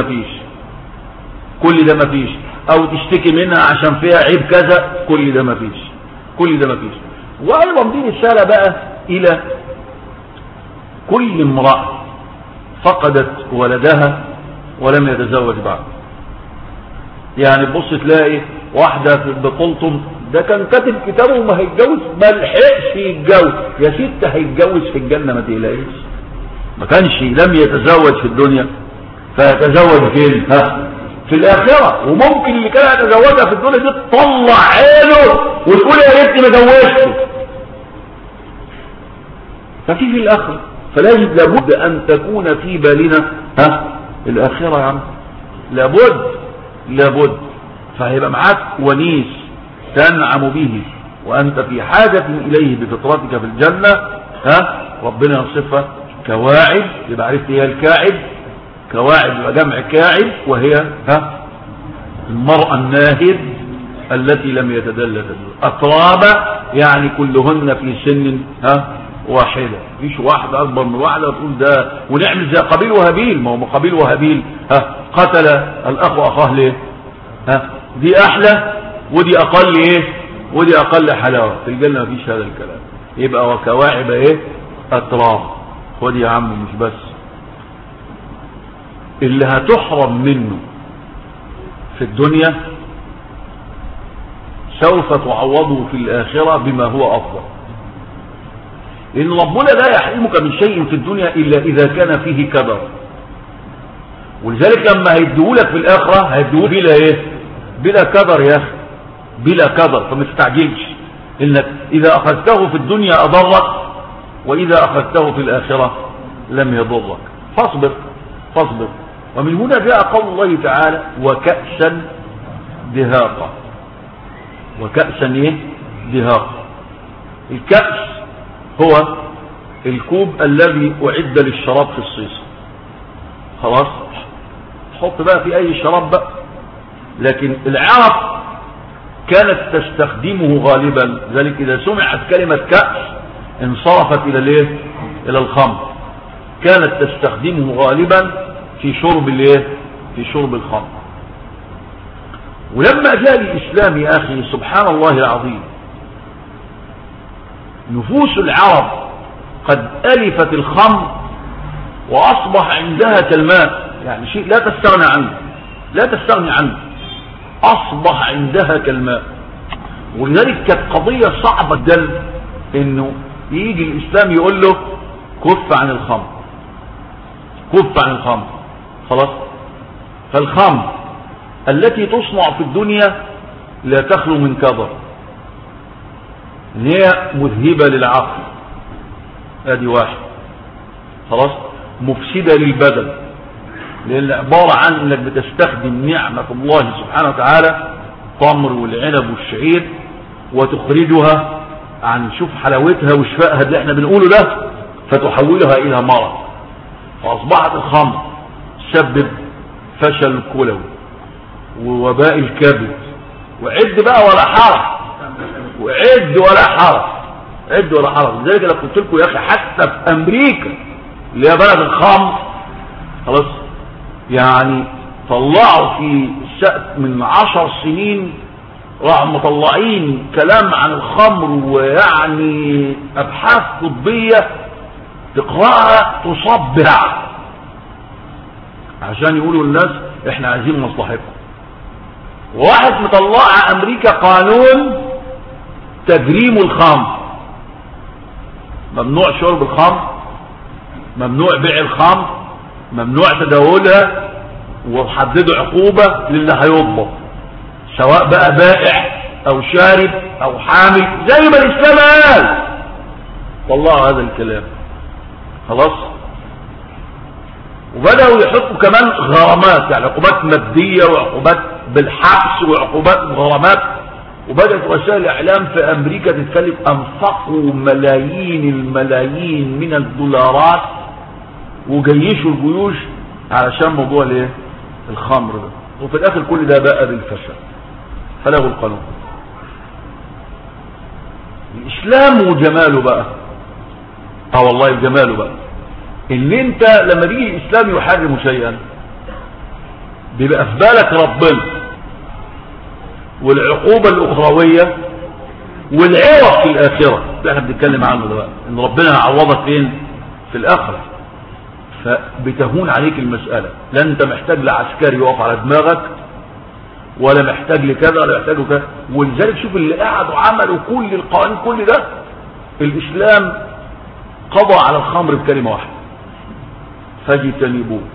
ما فيش. او تشتكي منها عشان فيها عيب كذا، كل ده ما فيش. وايضا دي رسالة بقى الى كل امرأة فقدت ولدها ولم يتزوج بعد. يعني بص تلاقي واحدة في بطولتم ده كان كاتب كتابه وما هيتجوز، ما لحقش يتجوز، يا ست هيتجوز في الجنة ما تقلقيش. ما كانش لم يتزوج في الدنيا فيتزوج فين؟ في الآخرة. وممكن اللي كان يتزوجها في الدنيا دي تطلع عينه وتقول يا ريتني ما جوزته. ففي الآخرة، فلازم لابد أن تكون في بالنا الآخرة يا عم، لابد. فهيبقى معاك ونيس تنعم به وأنت في حاجة إليه بفطرتك في الجنة، ربنا يصفها كواعب، يبقى عرفت هي الكاعب. كواعب يبقى جمع كاعب، وهي المرأة الناهد التي لم يتدلل. أترابة يعني كلهن في سن واحدة، مفيش واحدة أكبر من واحدة تقول ده. ونعمل زي قابيل وهابيل، ما هو قابيل وهابيل قتل الأخ أخاه ليه؟ دي أحلى ودي أقل إيه؟ ودي أقل حلاوة. في الجنة مفيش هذا الكلام. يبقى وكواعب إيه؟ أتراب. خد يا عم، مش بس اللي هتحرم منه في الدنيا سوف تعوضه في الآخرة بما هو أفضل. لأن ربنا لا يحرمك من شيء في الدنيا إلا إذا كان فيه كدر. ولذلك لما هيديهولك في الآخرة هيديهولك بلا إيه؟ بلا كدر يا أخي، بلا كدر. فما تستعجلش، إنك إذا أخذته في الدنيا أضرك، وإذا أخذته في الآخرة لم يضرك. فاصبر فاصبر. ومن هنا جاء قول الله تعالى وكأسا دهاقا. وكأسا ايه؟ دهاقا. الكأس هو الكوب الذي أعد للشراب في الصيص. خلاص، حط بقى في أي شراب بقى. لكن العرب كانت تستخدمه غالبا، ذلك إذا سمعت كلمة كأس انصرفت إلى الايه؟ إلى الخمر. كانت تستخدمه غالبا في شرب الايه؟ في شرب الخمر. ولما جاء الإسلام يا أخي سبحان الله العظيم، نفوس العرب قد ألفت الخمر وأصبح عندها كالماء، يعني شيء لا تستغنى عنه، لا تستغني عنه، أصبح عندها كالماء. ولذلك كانت قضية صعبة جدا إنه يجي الإسلام يقول له كف عن الخمر، كف عن الخمر. خلاص. فالخمر التي تصنع في الدنيا لا تخلو من كدر، هي مذهبة للعقل، ادي واحد. خلاص. مفسدة للبدن، لان عبارة عن انك بتستخدم نعمة الله سبحانه وتعالى، التمر والعنب والشعير، وتخرجها عن شوف حلاوتها وشفائها اللي احنا بنقوله ده، فتحولها الى مرض. فاصبحت الخمر تسبب فشل كلوي ووباء الكبد، وعد بقى ولا حرج، وعد ولا حرج، عد ولا حرج. لذلك انا قلت لكم يا اخي حتى في امريكا اللي هي بلد الخمر، خلاص، يعني طلعوا في من 10 سنين راحوا مطلعين كلام عن الخمر، ويعني ابحاث طبيه تقراها تصبع عشان يقولوا للناس احنا عايزين مصلحتكم. وواحد مطلع امريكا قانون تجريم الخمر، ممنوع شرب الخمر، ممنوع بيع الخمر، ممنوع تداولها، وحددوا عقوبة للي هيضبط، سواء بقى بائع او شارب او حامل، زي ما الاسلام قال. طلعوا هذا الكلام. خلاص. وبدأوا يحطوا كمان غرامات، يعني عقوبات مادية وعقوبات بالحبس وعقوبات غرامات. وبدأت وسائل الإعلام في أمريكا تتكلم أنفقوا ملايين الملايين من الدولارات وجيشوا الجيوش علشان موضوع الايه؟ الخمر ده. وفي الآخر كل ده بقى بالفشل، فلغوا القانون. الإسلام وجماله بقى، والله جماله بقى، ان انت لما يجي الاسلام يحرم شيئا بيبقى في بالك ربنا والعقوبة الاخروية والعوض في الاخرة اللي احنا بنتكلم عنه ده بقى، ان ربنا يعوضك فين؟ في الاخرة. فبتهون عليك المسألة، لا انت محتاج لعسكري يقف على دماغك، ولا محتاج لكذا ولا محتاج لكذا. ولذلك شوف اللي قعدوا عملوا كل القوانين كل ده، الاسلام قضى على الخمر بكلمة واحدة: فاجتنبوه.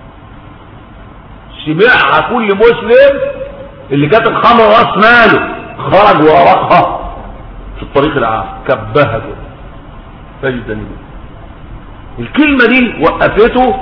سمعها كل مسلم، اللي كانت الخمر راس ماله خرج وراها في الطريق العام، كبها كده: فاجتنبوه. الكلمة دي وقفته.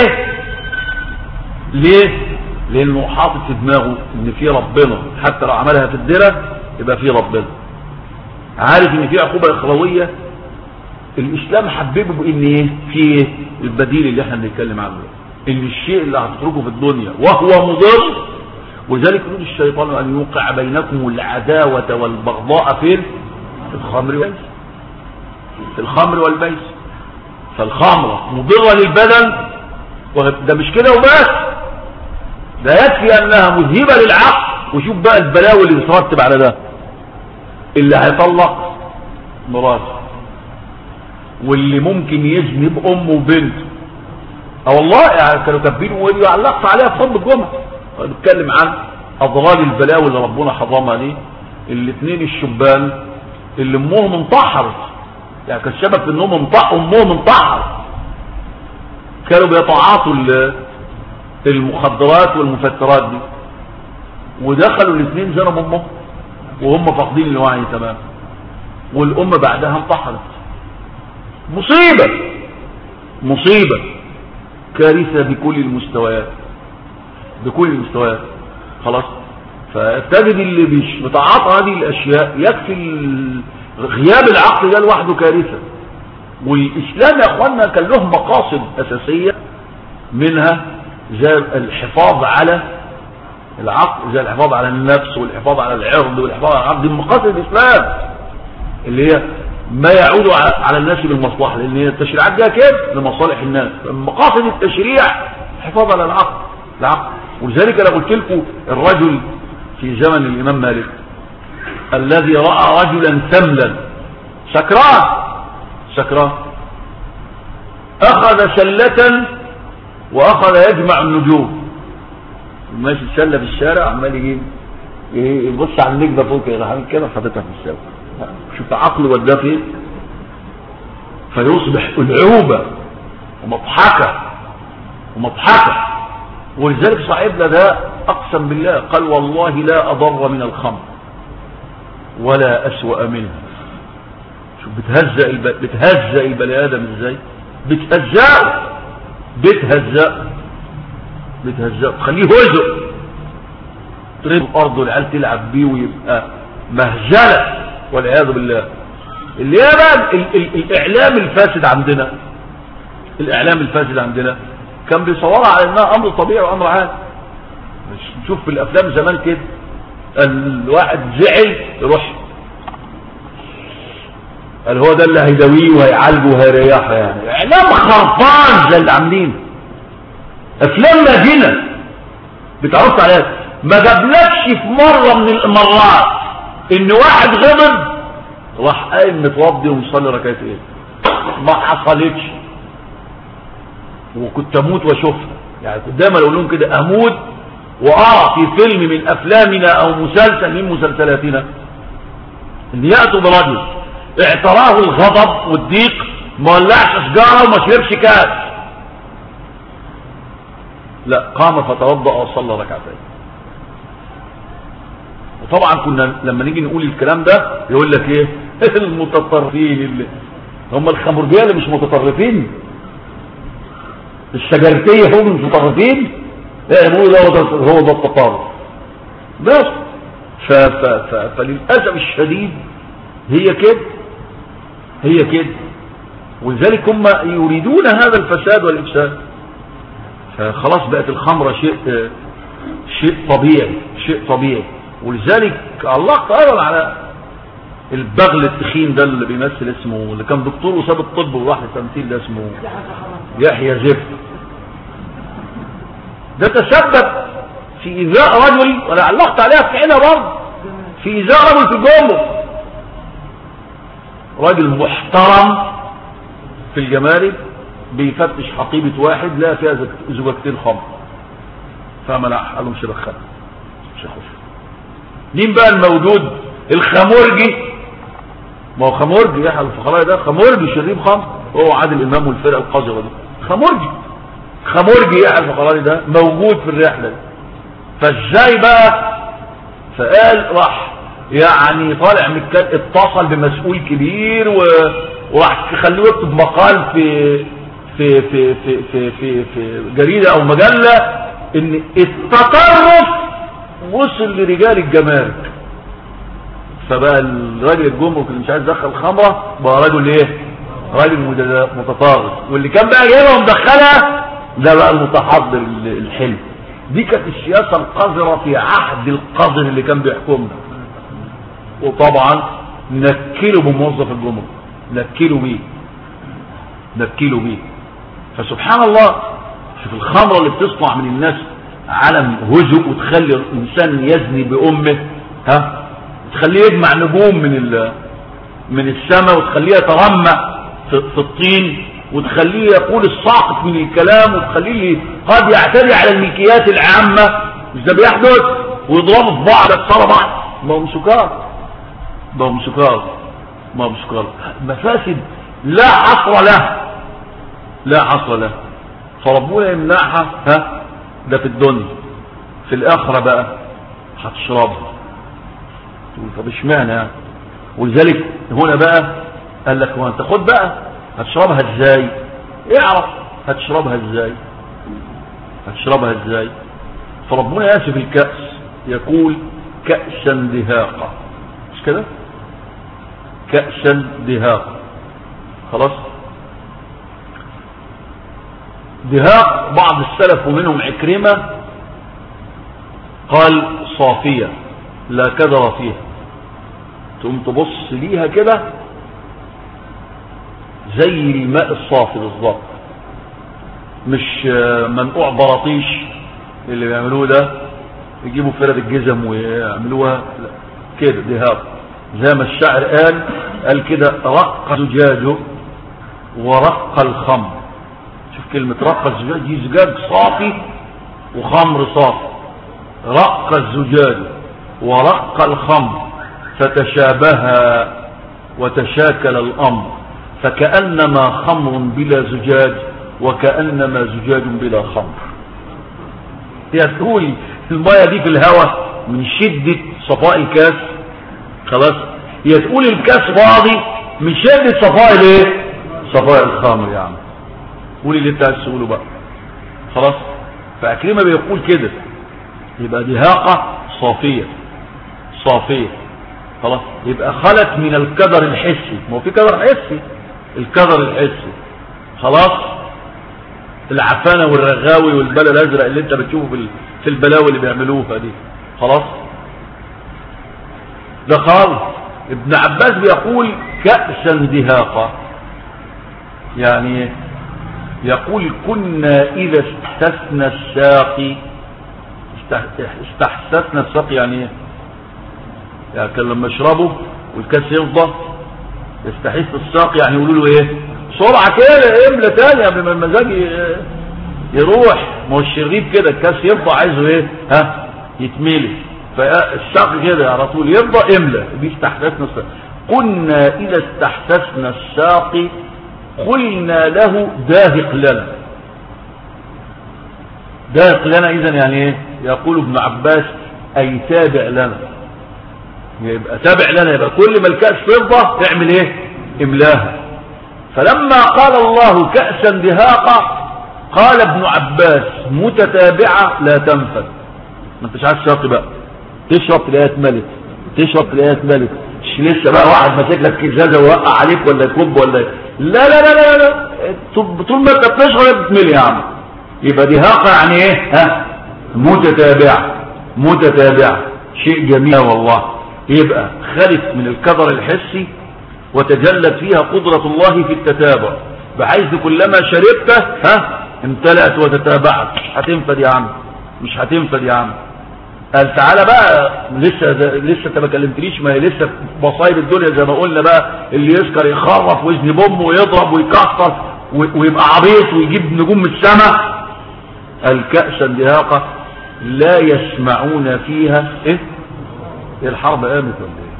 ليه؟ لانه حاطط في دماغه ان في ربنا، حتى لو عملها في الدرة يبقى في ربنا. عارف ان في عقوبة اخروية الاسلام حببه بان ايه في ايه البديل اللي احنا بنتكلم عنه، ان الشيء اللي هتتركه في الدنيا وهو مضر. ولذلك يريد الشيطان ان يوقع بينكم العداوه والبغضاء في الخمر والميسر. في الخمر والميسر. فالخمره مضره للبدن، ده مش كده وبس، ده يكفي انها مذهبه للعقل. وشوف بقى البلاوي اللي بترتب على ده، اللي هيطلق مراته، واللي ممكن يزني بامه وبنته. والله يعني كانوا كاتبين وعلقت عليها في خطبه الجمعه، بنتكلم عن اضرار البلاوي اللي ربنا حرمها دي. الاثنين الشبان اللي امهم انتحرت، يعني كان السبب في انهم امهم انتحرت، كانوا بيتعاطوا المخدرات والمفترات دي، ودخلوا الاثنين زنوا بامهم وهم فاقدين الوعي تماما، والام بعدها انتحرت. مصيبه كارثه بكل المستويات، بكل المستويات. خلاص، فتجد اللي بيتعاطى هذه الاشياء يكفي غياب العقل ده لوحده كارثه. والاسلام يا اخوانا كان له مقاصد اساسيه، منها زي الحفاظ على العقل، زي الحفاظ على النفس والحفاظ على العرض والحفاظ على العقل. دي مقاصد الاسلام اللي هي ما يعود على الناس بالمصلحه، لان هي التشريعات جايه كده لمصالح الناس. مقاصد التشريع الحفاظ على العقل. ولذلك انا قلت لكم الرجل في زمن الامام مالك الذي راى رجلا سملا سكران اخذ سله واخذ يجمع النجوم، ماشي السله في الشارع عمال يجيب يبص على النجمه فوق كده، عامل كده حاططها في السله. شوف عقله وداه فين، فيصبح العوبه ومضحكه. ولذلك صاحبنا ده اقسم بالله قال والله لا اضر من الخمر ولا اسوأ منها. شوف بتهزأ البني ادم ازاي، بتهزأ تخليه هزء، تريد الارض والعيال تلعب بيه ويبقى مهزله والعياذ بالله. اللي هي بقى الاعلام الفاسد عندنا كان بيصورها على انها امر طبيعي وامر عادي. نشوف في الافلام زمان كده الواحد زعل يروح قال هو ده اللي هيداويه وهيعالجه وهيريحه. يعني اعلام خرفان زي اللي عاملين افلام ماجنه بتعرض عليها. ما جابلكش في مره من المرات ان واحد غضب راح قايم متوضي ومصلي ركعتين، ما حصلتش. وكنت اموت واشوفها، يعني كنت دايما اقول لهم كده اموت وارى في فيلم من افلامنا او مسلسل من مسلسلاتنا ان ياتوا برجل اعتراه الغضب والضيق، ما ولعش سجاره وما شربش كاس، لا قام فتوضا وصلى ركعتين. وطبعا كنا لما نيجي نقول الكلام ده يقول لك ايه المتطرفين اللي هم الخمرجيه اللي مش متطرفين، الشجرتيه هم متطرفين، هو ده التطرف بس. فللاسف الشديد هي كده. ولذلك هم يريدون هذا الفساد والافساد. فخلاص بقت الخمره شيء طبيعي. ولذلك علقت ايضا على البغل التخين ده اللي بيمثل اسمه، اللي كان دكتور وساب الطب وراح للتمثيل، ده اسمه يحيى زفت. ده تسبب في ايذاء رجل، وانا علقت عليها في حينها برضه، في ايذاء رجل في الجمرك، راجل محترم في الجمارك بيفتش حقيبه واحد لا فيها زجاجتين خمر، فمنع قال له مش هدخلها، مش هخش. مين بقى الموجود؟ الخمرجي. ما هو خمرجي يحيى الفخراني ده خمرجي شريب خمر، هو عادل امام والفرقه القذره دي خمرجي يحيى الفخراني ده موجود في الرحله دي. فازاي بقى؟ فقال راح يعني طالع اتصل بمسؤول كبير وراح يخليه يكتب مقال في جريده او مجله ان التطرف وصل لرجال الجمارك. فبقى الراجل الجمرك اللي مش عايز يدخل خمره بقى رجل ايه؟ راجل متطرف، واللي كان بقى جايبها ومدخلها ده بقى المتحضر الحلم. دي كانت السياسة القذرة في عهد القذر اللي كان بيحكمنا. وطبعا نكلوا بموظف الجمهور، نكلوا بيه. فسبحان الله، شوف الخمرة اللي بتصنع من الناس عالم هزء، وتخلي الإنسان يزني بأمه، تخليه يجمع نجوم من السماء، وتخليه يترمى في الطين، وتخليه يقول الساقط من الكلام، وتخليه قد يعتدي على الملكيات العامة. مش ده بيحدث؟ ويضربوا في بعض، يكسروا بعض. ما هم سكار. مفاسد لا حصر له. فربنا يمنعها. ده في الدنيا. في الآخرة بقى هتشربها. تقول طب اشمعنى؟ ولذلك هنا بقى قال لك وانت خد بقى هتشربها ازاي؟ اعرف هتشربها ازاي. فربنا ياسف الكأس يقول كأسا دهاقا، مش كده؟ كأسا دهاقا. خلاص. دهاق بعض السلف ومنهم عكرمة قال صافية لا كدر فيها. تقوم تبص ليها كده زي الماء الصافي بالظبط، مش منقوع براطيش اللي بيعملوه ده، يجيبوا فرد الجزم ويعملوها كده. دهاق زي ما الشاعر قال كده رق زجاجه ورق الخمر. شوف كلمة رق الزجاج، دي زجاج صافي وخمر صافي. رق الزجاج ورق الخمر فتشابها وتشاكل الأمر، فكأنما خمر بلا زجاج وكأنما زجاج بلا خمر. هي تقول المية دي في الهواء من شدة صفاء الكاس، خلاص. هي تقول الكاس فاضي من شدة صفاء الايه؟ صفاء الخمر. يعني قولي اللي انت عايز تقوله بقى، خلاص. فأكرمة بيقول كده، يبقى دهاقة صافية، خلاص. يبقى خلت من الكدر الحسي. ما هو في كدر حسي، الكدر الحسي، خلاص. العفانة والرغاوي والبلا الازرق اللي انت بتشوفه في البلاوي اللي بيعملوها دي، خلاص. ده خالص. ابن عباس بيقول كأسا دهاقا، يعني يقول كنا إذا استحسسنا الساقي. استحسسنا الساقي يعني ايه؟ يعني كان لما يشربوا والكاس يفضى يستحس الساقي، يعني يقولوا له ايه؟ بسرعة كده املى تاني قبل ما المزاج يروح. ما هو الشريب كده الكاس يفضى عايزه ايه؟ يتملي. فالساقي كده على طول يفضى املى. دي استحسسنا الساقي. كنا إذا استحسسنا الساقي قلنا له داهق لنا. داهق لنا إذن يعني ايه؟ يقول ابن عباس أي تابع لنا. يبقى تابع لنا، يبقى كل ما الكأس تفضى تعمل ايه؟ املاها. فلما قال الله كأسا دهاقا قال ابن عباس متتابعة لا تنفد. ما انتش عايز شرط بقى، تشرب تلاقيها اتملت، مش لسه بقى واحد ماسك لك كزازه ووقع عليك ولا يكب ولا لا لا لا لا لا. طول ما انت بتشرب بتملي يا عم. يبقى دهاقة يعني ايه؟ متتابعة. شيء جميل والله. يبقى خلت من الكدر الحسي وتجلت فيها قدرة الله في التتابع، بحيث كلما شربته امتلأت وتتابعت. هتنفد يا عم، مش هتنفد يا عم. قال تعالى بقى، لسه انت ما كلمتنيش. ما هي لسه مصايب الدنيا زي ما قلنا بقى، اللي يسكر يخرف ويزني بوم ويضرب ويكسر ويبقى عبيط ويجيب نجوم من السماء. الكأسا دهاقة لا يسمعون فيها ايه؟ الحرب قامت ولا ايه؟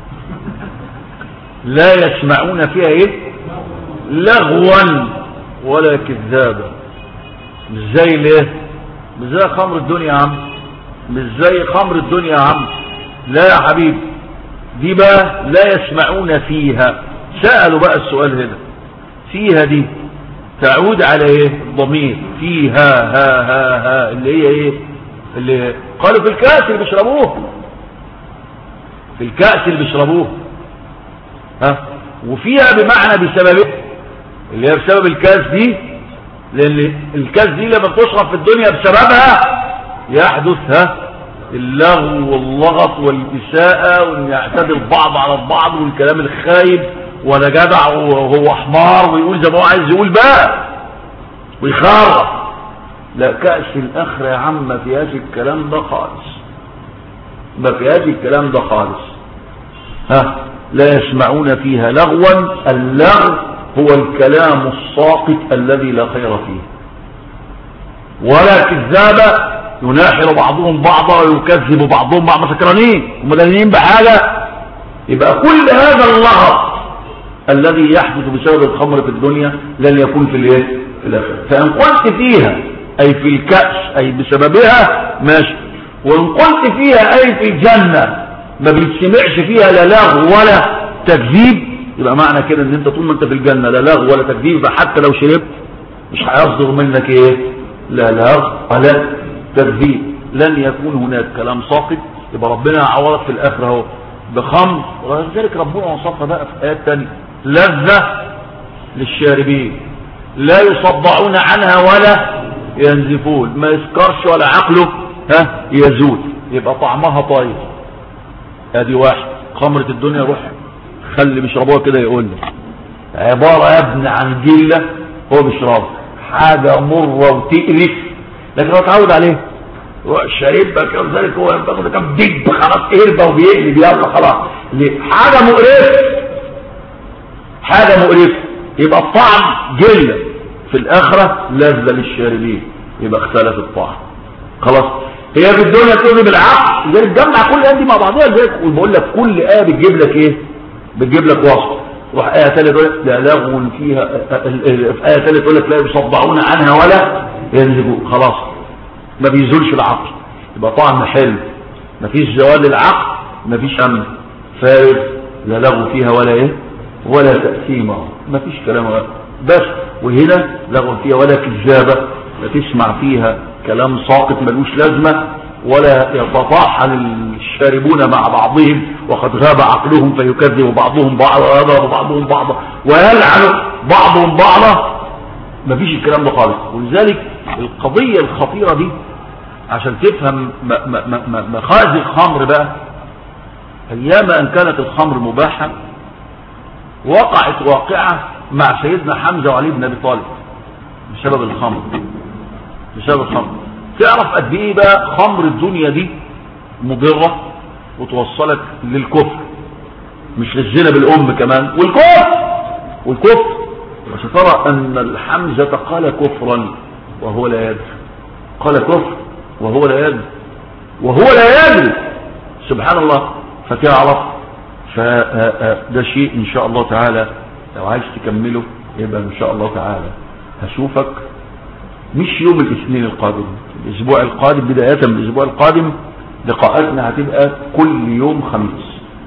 لا يسمعون فيها ايه؟ لغوا ولا كذابا. مش زي الايه؟ مش زي خمر الدنيا يا عم، مش زي خمر الدنيا يا عم. لا يا حبيبي، دي بقى لا يسمعون فيها. سألوا بقى السؤال هنا، فيها دي تعود على ايه؟ الضمير فيها ها اللي هي ايه؟ اللي قالوا في الكأس اللي بيشربوه، في الكأس اللي بيشربوه. وفيها بمعنى بسبب اللي هي بسبب الكاس دي، لان الكاس دي لما بتشرب في الدنيا بسببها يحدث اللغو واللغط والإساءة، وان يعتدي البعض على البعض، والكلام الخايب، وانا جدع وهو حمار، ويقول زي ما هو عايز يقول بقى ويخرف. لا، كأس الآخرة يا عم ما فيهاش الكلام ده خالص، ما فيهاش الكلام ده خالص. لا يسمعون فيها لغوا. اللغو هو الكلام الساقط الذي لا خير فيه، ولا كذابة يناحر بعضهم بعضا ويكذب بعضهم بعض سكرانين ومدللين بحاجة. يبقى كل هذا اللغط الذي يحدث بسبب الخمر في الدنيا لن يكون في الايه؟ في الاخره. فان قلت فيها اي في الكأس اي بسببها ماشي، وان قلت فيها اي في الجنة ما بيتسمعش فيها لا لغو ولا تكذيب، يبقى معنى كده ان انت طول ما انت في الجنة لا لغو ولا تكذيب، فحتى لو شربت مش هيصدر منك ايه؟ لا لغو ولا تكذيب، لن يكون هناك كلام ساقط. يبقى ربنا يعوضك في الاخره اهو بخمر، ولذلك ربنا وصفها بقى في ايات ثانيه: لذة للشاربين لا يصدعون عنها ولا ينزفون، ما يسكرش ولا عقله يزول، يبقى طعمها طيب. ادي واحد. خمرة الدنيا روح خلي بيشربوها كده يقول لي عبارة يا ابن عن جلة، هو بيشربها حاجة مرة وتقرف، لكن هو اتعود عليه شاربها كده، ذلك هو بياخد كام دب خلاص قربة وبيقلب يلا خلاص. ليه؟ حاجة مقرفة، حاجة مقرفة. يبقى الطعم جلة، في الآخرة لذة للشاربين، يبقى اختلف الطعم خلاص. هي في الدنيا تقول بالعقل، لذلك جمع كل آية دي مع بعضها، لذلك بقول لك كل آية بتجيب لك ايه؟ بتجيب لك وصف. روح آية ثالثة تقول لك لا لغو فيها، في آية ثالثة تقول لك لا يصدعون عنها ولا ينزفون، خلاص ما بيزولش العقل، يبقى طعم حلو، ما فيش زوال للعقل، ما فيش أمن فارغ، لا لغو فيها ولا ايه؟ ولا تأثيم، ما فيش كلام بس. وهنا لغو فيها ولا كذابة، لا تسمع فيها كلام ساقط ملوش لازمة، ولا يتطاحن الشاربون مع بعضهم وقد غاب عقلهم فيكذب بعضهم بعضا ويضرب بعضهم بعضا ويلعن بعضهم بعضا، ما فيش الكلام ده خالص. ولذلك القضية الخطيرة دي عشان تفهم مخازن الخمر بقى، ايام ان كانت الخمر مباحة وقعت واقعة مع سيدنا حمزة وعلي بن ابي طالب بسبب الخمر، بسبب الخمر. تعرف قد ايه بقى خمر الدنيا دي مضرة وتوصلك للكفر، مش للزنا بالام كمان، والكفر. وسترى ان الحمزة قال كفرا وهو لا يدري، قال كفر وهو لا يدري سبحان الله. فتعرف فده شيء ان شاء الله تعالى لو عايز تكمله يبقى ان شاء الله تعالى هشوفك مش يوم الاثنين القادم، الاسبوع القادم، بداية من الاسبوع القادم لقاءاتنا هتبقى كل يوم خميس.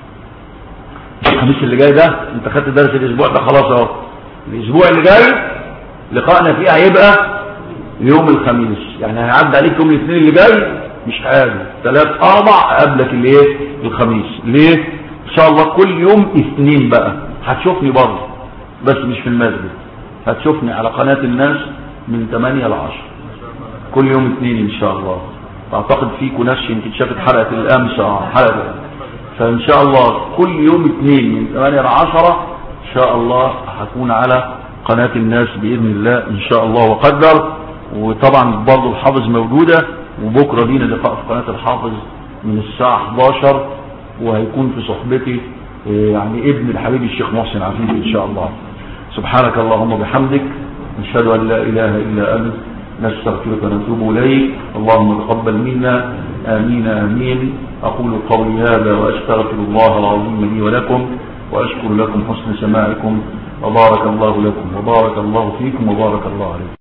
الخميس اللي جاي ده انت خدت درس الاسبوع ده خلاص اهو، الاسبوع اللي جاي لقاءنا فيه هيبقى يوم الخميس، يعني هيعدي عليك يوم الاثنين اللي جاي مش حاجه، 3 4 قبلك الايه؟ الخميس. ليه؟ ان شاء الله كل يوم اثنين بقى هتشوفني برضه، بس مش في المسجد، هتشوفني على قناة الناس من 8 ل 10 كل يوم اثنين ان شاء الله. اعتقد فيكم ناس يمكن شافت حلقة الامس حلقة، فان شاء الله كل يوم اثنين من 8 ل 10 ان شاء الله هكون على قناة الناس باذن الله ان شاء الله وقدر. وطبعا برضه الحافظ موجودة، وبكرة لينا لقاء في قناة الحافظ من الساعة 11 وهيكون في صحبتي يعني ابن الحبيب الشيخ محسن عفيف ان شاء الله. سبحانك اللهم وبحمدك، نشهد ان لا اله الا انت، نستغفرك ونتوب اليك. اللهم تقبل منا، امين امين. اقول قولي هذا واستغفر الله العظيم لي ولكم، واشكر لكم حسن سماعكم، وبارك الله لكم وبارك الله فيكم وبارك الله عليكم.